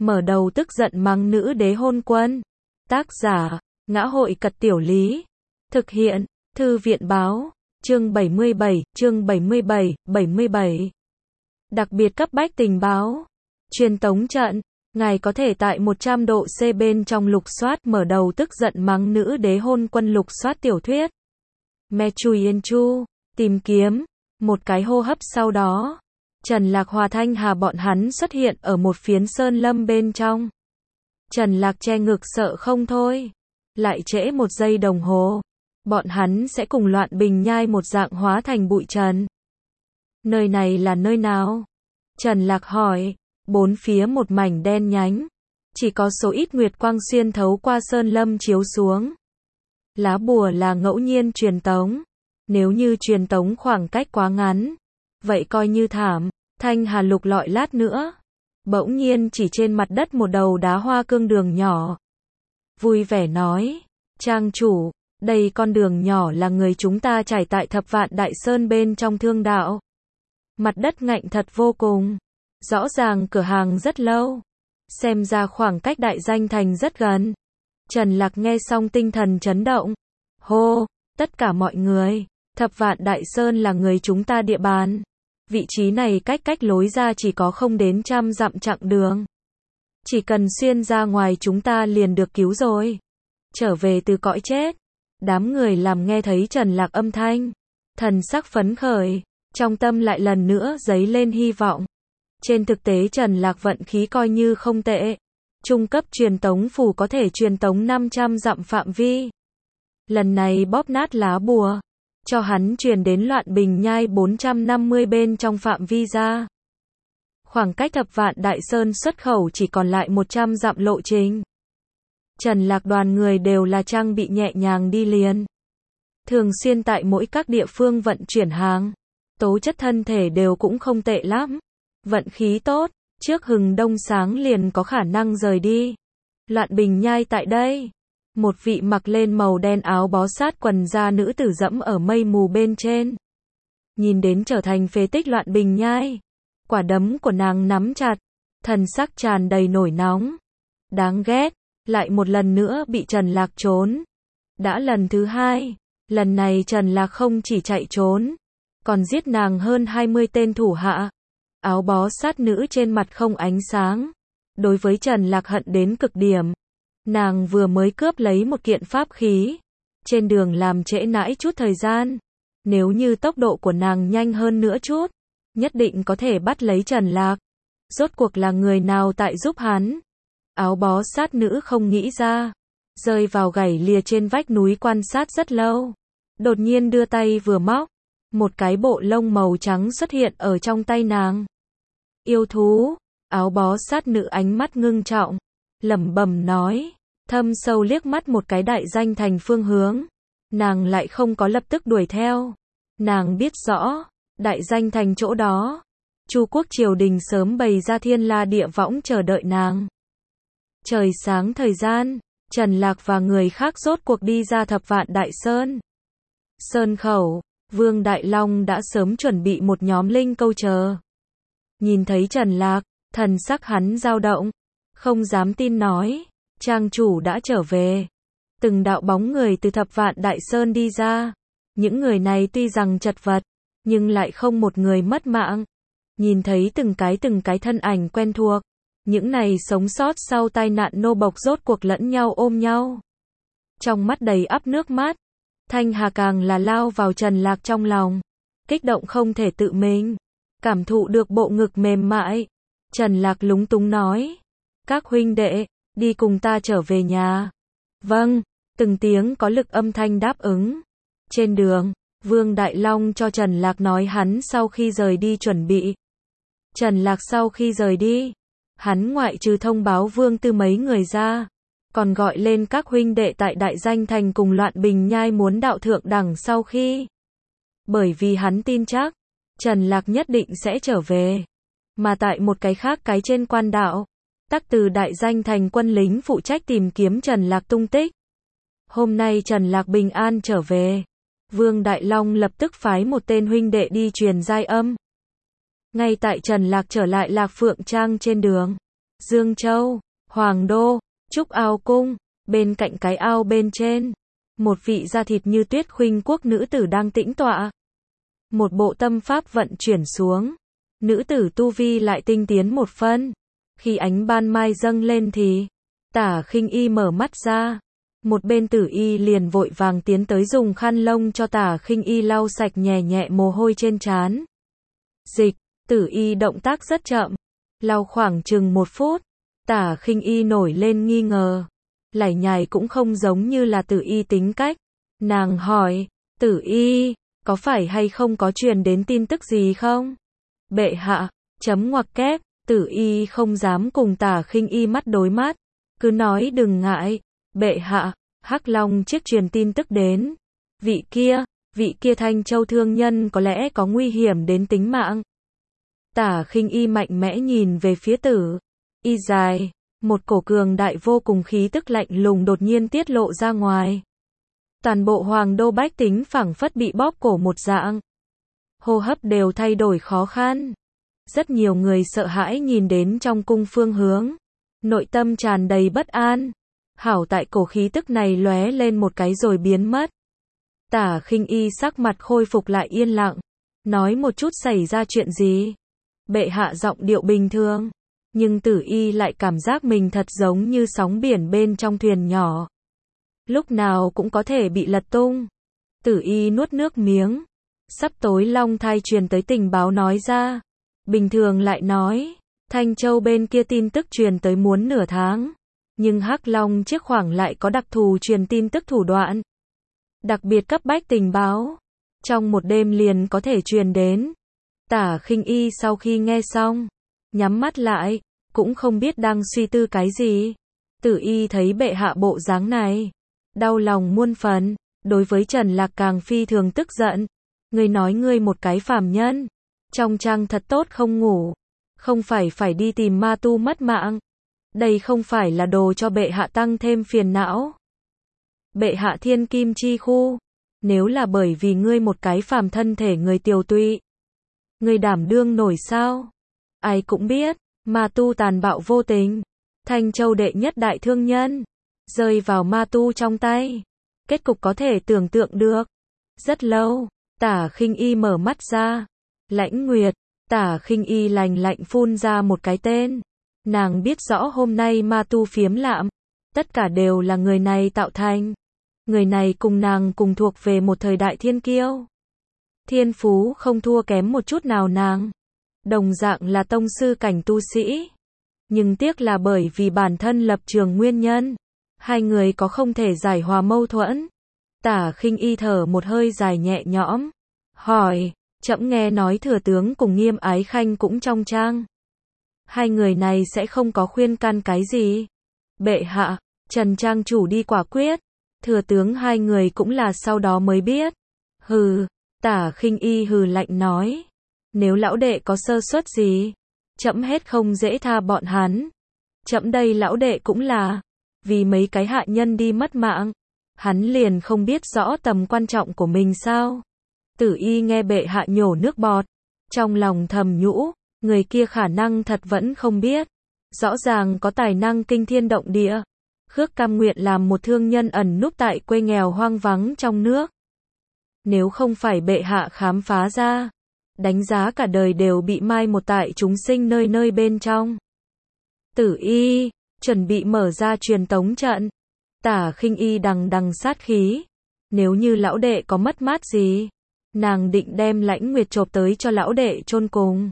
mở đầu tức giận mắng nữ đế hôn quân. Tác giả, Ngã hội Cật Tiểu Lý. Thực hiện, Thư viện Báo. Chương 77, chương 77. Đặc biệt cấp bách tình báo. Truyền tống trận. Ngài có thể tại 100 độ C bên trong lục soát mở đầu tức giận mắng nữ đế hôn quân lục soát tiểu thuyết. Me Chui Yên Chu. Tìm kiếm. Một cái hô hấp sau đó. Trần Lạc Hòa Thanh Hà bọn hắn xuất hiện ở một phiến sơn lâm bên trong. Trần Lạc che ngực sợ không thôi. Lại trễ 1 giây đồng hồ. Bọn hắn sẽ cùng Loạn Bình Nhai một dạng hóa thành bụi trần. Nơi này là nơi nào? Trần Lạc hỏi. Bốn phía một mảnh đen nhánh. Chỉ có số ít nguyệt quang xuyên thấu qua sơn lâm chiếu xuống. Lá bùa là ngẫu nhiên truyền tống. Nếu như truyền tống khoảng cách quá ngắn, vậy coi như thảm. Thanh Hà lục lọi lát nữa. Bỗng nhiên chỉ trên mặt đất một đầu đá hoa cương đường nhỏ. Vui vẻ nói. Trang chủ, đây con đường nhỏ là người chúng ta trải tại Thập Vạn Đại Sơn bên trong thương đạo. Mặt đất ngạnh thật vô cùng. Rõ ràng cửa hàng rất lâu. Xem ra khoảng cách Đại Danh Thành rất gần. Trần Lạc nghe xong tinh thần chấn động. Hô, tất cả mọi người. Thập Vạn Đại Sơn là người chúng ta địa bàn. Vị trí này cách lối ra chỉ có không đến 100 dặm chặng đường. Chỉ cần xuyên ra ngoài chúng ta liền được cứu rồi. Trở về từ cõi chết. Đám người làm nghe thấy Trần Lạc âm thanh. Thần sắc phấn khởi. Trong tâm lại lần nữa dấy lên hy vọng. Trên thực tế Trần Lạc vận khí coi như không tệ. Trung cấp truyền tống phù có thể truyền tống 500 dặm phạm vi. Lần này bóp nát lá bùa. Cho hắn truyền đến Loạn Bình Nhai 450 bên trong phạm vi ra. Khoảng cách Thập Vạn Đại Sơn xuất khẩu chỉ còn lại 100 dặm lộ trình. Trần Lạc đoàn người đều là trang bị nhẹ nhàng đi liền. Thường xuyên tại mỗi các địa phương vận chuyển hàng. Tố chất thân thể đều cũng không tệ lắm. Vận khí tốt, trước hừng đông sáng liền có khả năng rời đi. Loạn Bình Nhai tại đây. Một vị mặc lên màu đen áo bó sát quần da nữ tử dẫm ở mây mù bên trên. Nhìn đến trở thành phế tích Loạn Bình Nhai. Quả đấm của nàng nắm chặt. Thần sắc tràn đầy nổi nóng. Đáng ghét. Lại một lần nữa bị Trần Lạc trốn. Đã lần thứ 2. Lần này Trần Lạc không chỉ chạy trốn. Còn giết nàng hơn 20 tên thủ hạ. Áo bó sát nữ trên mặt không ánh sáng. Đối với Trần Lạc hận đến cực điểm. Nàng vừa mới cướp lấy một kiện pháp khí. Trên đường làm trễ nãi chút thời gian. Nếu như tốc độ của nàng nhanh hơn nữa chút. Nhất định có thể bắt lấy Trần Lạc. Rốt cuộc là người nào tại giúp hắn. Áo bó sát nữ không nghĩ ra. Rơi vào gãy lìa trên vách núi quan sát rất lâu. Đột nhiên đưa tay vừa móc. Một cái bộ lông màu trắng xuất hiện ở trong tay nàng. Yêu thú. Áo bó sát nữ ánh mắt ngưng trọng. Lẩm bẩm nói. Thâm sâu liếc mắt một cái Đại Danh Thành phương hướng. Nàng lại không có lập tức đuổi theo. Nàng biết rõ. Đại Danh Thành chỗ đó. Chu quốc triều đình sớm bày ra thiên la địa võng chờ đợi nàng. Trời sáng thời gian. Trần Lạc và người khác rốt cuộc đi ra Thập Vạn Đại Sơn. Sơn khẩu. Vương Đại Long đã sớm chuẩn bị một nhóm linh câu chờ. Nhìn thấy Trần Lạc. Thần sắc hắn dao động. Không dám tin nói. Trang chủ đã trở về. Từng đạo bóng người từ Thập Vạn Đại Sơn đi ra. Những người này tuy rằng chật vật. Nhưng lại không một người mất mạng. Nhìn thấy từng cái thân ảnh quen thuộc. Những này sống sót sau tai nạn nô bộc rốt cuộc lẫn nhau ôm nhau. Trong mắt đầy ắp nước mắt. Thanh Hà càng là lao vào Trần Lạc trong lòng. Kích động không thể tự mình. Cảm thụ được bộ ngực mềm mại. Trần Lạc lúng túng nói. Các huynh đệ, đi cùng ta trở về nhà. Vâng, từng tiếng có lực âm thanh đáp ứng. Trên đường, Vương Đại Long cho Trần Lạc nói hắn sau khi rời đi chuẩn bị. Trần Lạc sau khi rời đi, hắn ngoại trừ thông báo Vương Tư mấy người ra, còn gọi lên các huynh đệ tại Đại Danh Thành cùng Loạn Bình Nhai muốn đạo thượng đẳng sau khi. Bởi vì hắn tin chắc, Trần Lạc nhất định sẽ trở về. Mà tại một cái khác cái trên quan đạo, tắc từ Đại Danh Thành quân lính phụ trách tìm kiếm Trần Lạc tung tích. Hôm nay Trần Lạc bình an trở về. Vương Đại Long lập tức phái một tên huynh đệ đi truyền giai âm. Ngay tại Trần Lạc trở lại Lạc Phượng Trang trên đường. Dương Châu, Hoàng Đô, Trúc Ao Cung, bên cạnh cái ao bên trên, một vị da thịt như tuyết khuynh quốc nữ tử đang tĩnh tọa. Một bộ tâm pháp vận chuyển xuống, nữ tử tu vi lại tinh tiến một phân. Khi ánh ban mai dâng lên thì Tả Khinh Y mở mắt ra, một bên Tử Y liền vội vàng tiến tới dùng khăn lông cho Tả Khinh Y lau sạch nhẹ nhẹ mồ hôi trên trán. Dịch, Tử Y động tác rất chậm, lau khoảng chừng 1 phút, Tả Khinh Y nổi lên nghi ngờ, lải nhải cũng không giống như là Tử Y tính cách. Nàng hỏi, Tử Y, có phải hay không có truyền đến tin tức gì không? Bệ hạ, chấm ngoặc kép, Tử Y không dám cùng Tả Khinh Y mắt đối mắt, cứ nói đừng ngại, bệ hạ, Hắc Long chiếc truyền tin tức đến. Vị kia Thanh Châu thương nhân có lẽ có nguy hiểm đến tính mạng. Tả Khinh Y mạnh mẽ nhìn về phía Tử Y dài, một cổ cường đại vô cùng khí tức lạnh lùng đột nhiên tiết lộ ra ngoài. Toàn bộ Hoàng Đô bách tính phảng phất bị bóp cổ một dạng. Hô hấp đều thay đổi khó khăn. Rất nhiều người sợ hãi nhìn đến trong cung phương hướng, nội tâm tràn đầy bất an. Hảo tại cổ khí tức này lóe lên một cái rồi biến mất. Tả Khinh Y sắc mặt khôi phục lại yên lặng, nói một chút xảy ra chuyện gì. Bệ hạ giọng điệu bình thường, nhưng Tử Y lại cảm giác mình thật giống như sóng biển bên trong thuyền nhỏ, lúc nào cũng có thể bị lật tung. Tử Y nuốt nước miếng, sắp tối Long Thai truyền tới tình báo nói ra, bình thường lại nói, Thanh Châu bên kia tin tức truyền tới muốn nửa tháng, nhưng Hắc Long chiếc khoảng lại có đặc thù truyền tin tức thủ đoạn, đặc biệt cấp bách tình báo, trong một đêm liền có thể truyền đến. Tả Khinh Y sau khi nghe xong, nhắm mắt lại, cũng không biết đang suy tư cái gì. Tử Y thấy bệ hạ bộ dáng này, đau lòng muôn phần, đối với Trần Lạc càng phi thường tức giận. Ngươi nói ngươi một cái phàm nhân, trong trang thật tốt không ngủ, không phải đi tìm ma tu mất mạng. Đây không phải là đồ cho bệ hạ tăng thêm phiền não. Bệ hạ thiên kim chi khu, nếu là bởi vì ngươi một cái phàm thân thể người tiều tụy, ngươi đảm đương nổi sao? Ai cũng biết, ma tu tàn bạo vô tình, Thanh Châu đệ nhất đại thương nhân, rơi vào ma tu trong tay, kết cục có thể tưởng tượng được. Rất lâu, Tả Khinh Y mở mắt ra, Lãnh Nguyệt. Tả Khinh Y lạnh lạnh phun ra một cái tên. Nàng biết rõ hôm nay ma tu phiếm lạm, tất cả đều là người này tạo thành. Người này cùng nàng cùng thuộc về một thời đại thiên kiêu. Thiên phú không thua kém một chút nào nàng. Đồng dạng là tông sư cảnh tu sĩ. Nhưng tiếc là bởi vì bản thân lập trường nguyên nhân, hai người có không thể giải hòa mâu thuẫn. Tả Khinh Y thở một hơi dài nhẹ nhõm, hỏi, trẫm nghe nói thừa tướng cùng Nghiêm Ái Khanh cũng trong trang. Hai người này sẽ không có khuyên can cái gì. Bệ hạ, Trần trang chủ đi quả quyết, thừa tướng hai người cũng là sau đó mới biết. Hừ, Tả Khinh Y hừ lạnh nói, nếu lão đệ có sơ suất gì, trẫm hết không dễ tha bọn hắn. Trẫm đây lão đệ cũng là vì mấy cái hạ nhân đi mất mạng, hắn liền không biết rõ tầm quan trọng của mình sao? Tử Y nghe bệ hạ nhổ nước bọt, trong lòng thầm nhũ, người kia khả năng thật vẫn không biết, rõ ràng có tài năng kinh thiên động địa. Khước cam nguyện làm một thương nhân ẩn núp tại quê nghèo hoang vắng trong nước. Nếu không phải bệ hạ khám phá ra, đánh giá cả đời đều bị mai một tại chúng sinh nơi nơi bên trong. Tử Y chuẩn bị mở ra truyền tống trận. Tả Khinh Y đằng đằng sát khí, nếu như lão đệ có mất mát gì, nàng định đem Lãnh Nguyệt chộp tới cho lão đệ chôn cùng.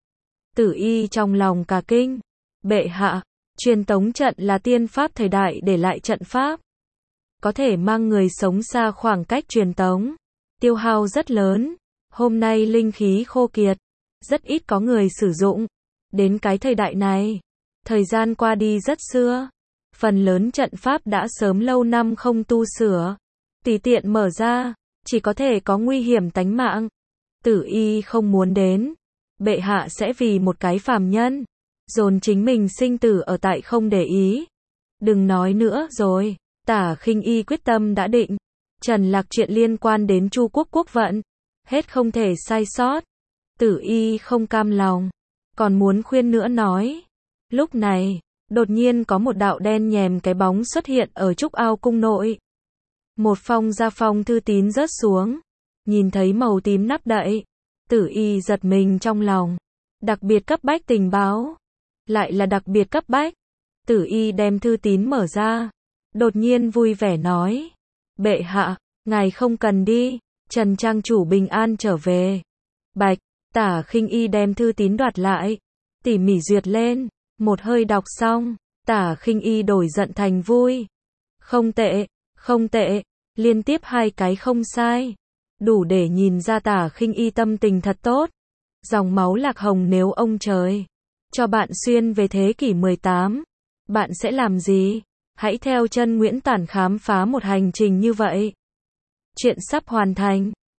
Tử Y trong lòng cả kinh, bệ hạ, truyền tống trận là tiên pháp thời đại để lại trận pháp, có thể mang người sống xa khoảng cách truyền tống, tiêu hao rất lớn, hôm nay linh khí khô kiệt, rất ít có người sử dụng. Đến cái thời đại này, thời gian qua đi rất xưa, phần lớn trận pháp đã sớm lâu năm không tu sửa, tùy tiện mở ra, chỉ có thể có nguy hiểm tánh mạng. Tử Y không muốn đến, bệ hạ sẽ vì một cái phàm nhân, dồn chính mình sinh tử ở tại không để ý. Đừng nói nữa rồi, Tả Khinh Y quyết tâm đã định, Trần Lạc chuyện liên quan đến Chu quốc quốc vận, hết không thể sai sót. Tử Y không cam lòng, còn muốn khuyên nữa nói. Lúc này, Đột nhiên có một đạo đen nhèm cái bóng xuất hiện ở trúc ao cung nội. Một phong gia phong thư tín rớt xuống. Nhìn thấy màu tím nắp đậy. Tử Y giật mình trong lòng. Đặc biệt cấp bách tình báo. Lại là đặc biệt cấp bách. Tử Y đem thư tín mở ra. Đột nhiên vui vẻ nói. Bệ hạ, ngài không cần đi. Trần trang chủ bình an trở về. Bạch, Tả Khinh Y đem thư tín đoạt lại. Tỉ mỉ duyệt lên. Một hơi đọc xong. Tả Khinh Y đổi giận thành vui. Không tệ, không tệ. Liên tiếp 2 cái không sai. Đủ để nhìn ra Tả Khinh Y tâm tình thật tốt. Dòng máu lạc hồng nếu ông trời cho bạn xuyên về thế kỷ 18, bạn sẽ làm gì? Hãy theo chân Nguyễn Tản khám phá một hành trình như vậy. Chuyện sắp hoàn thành.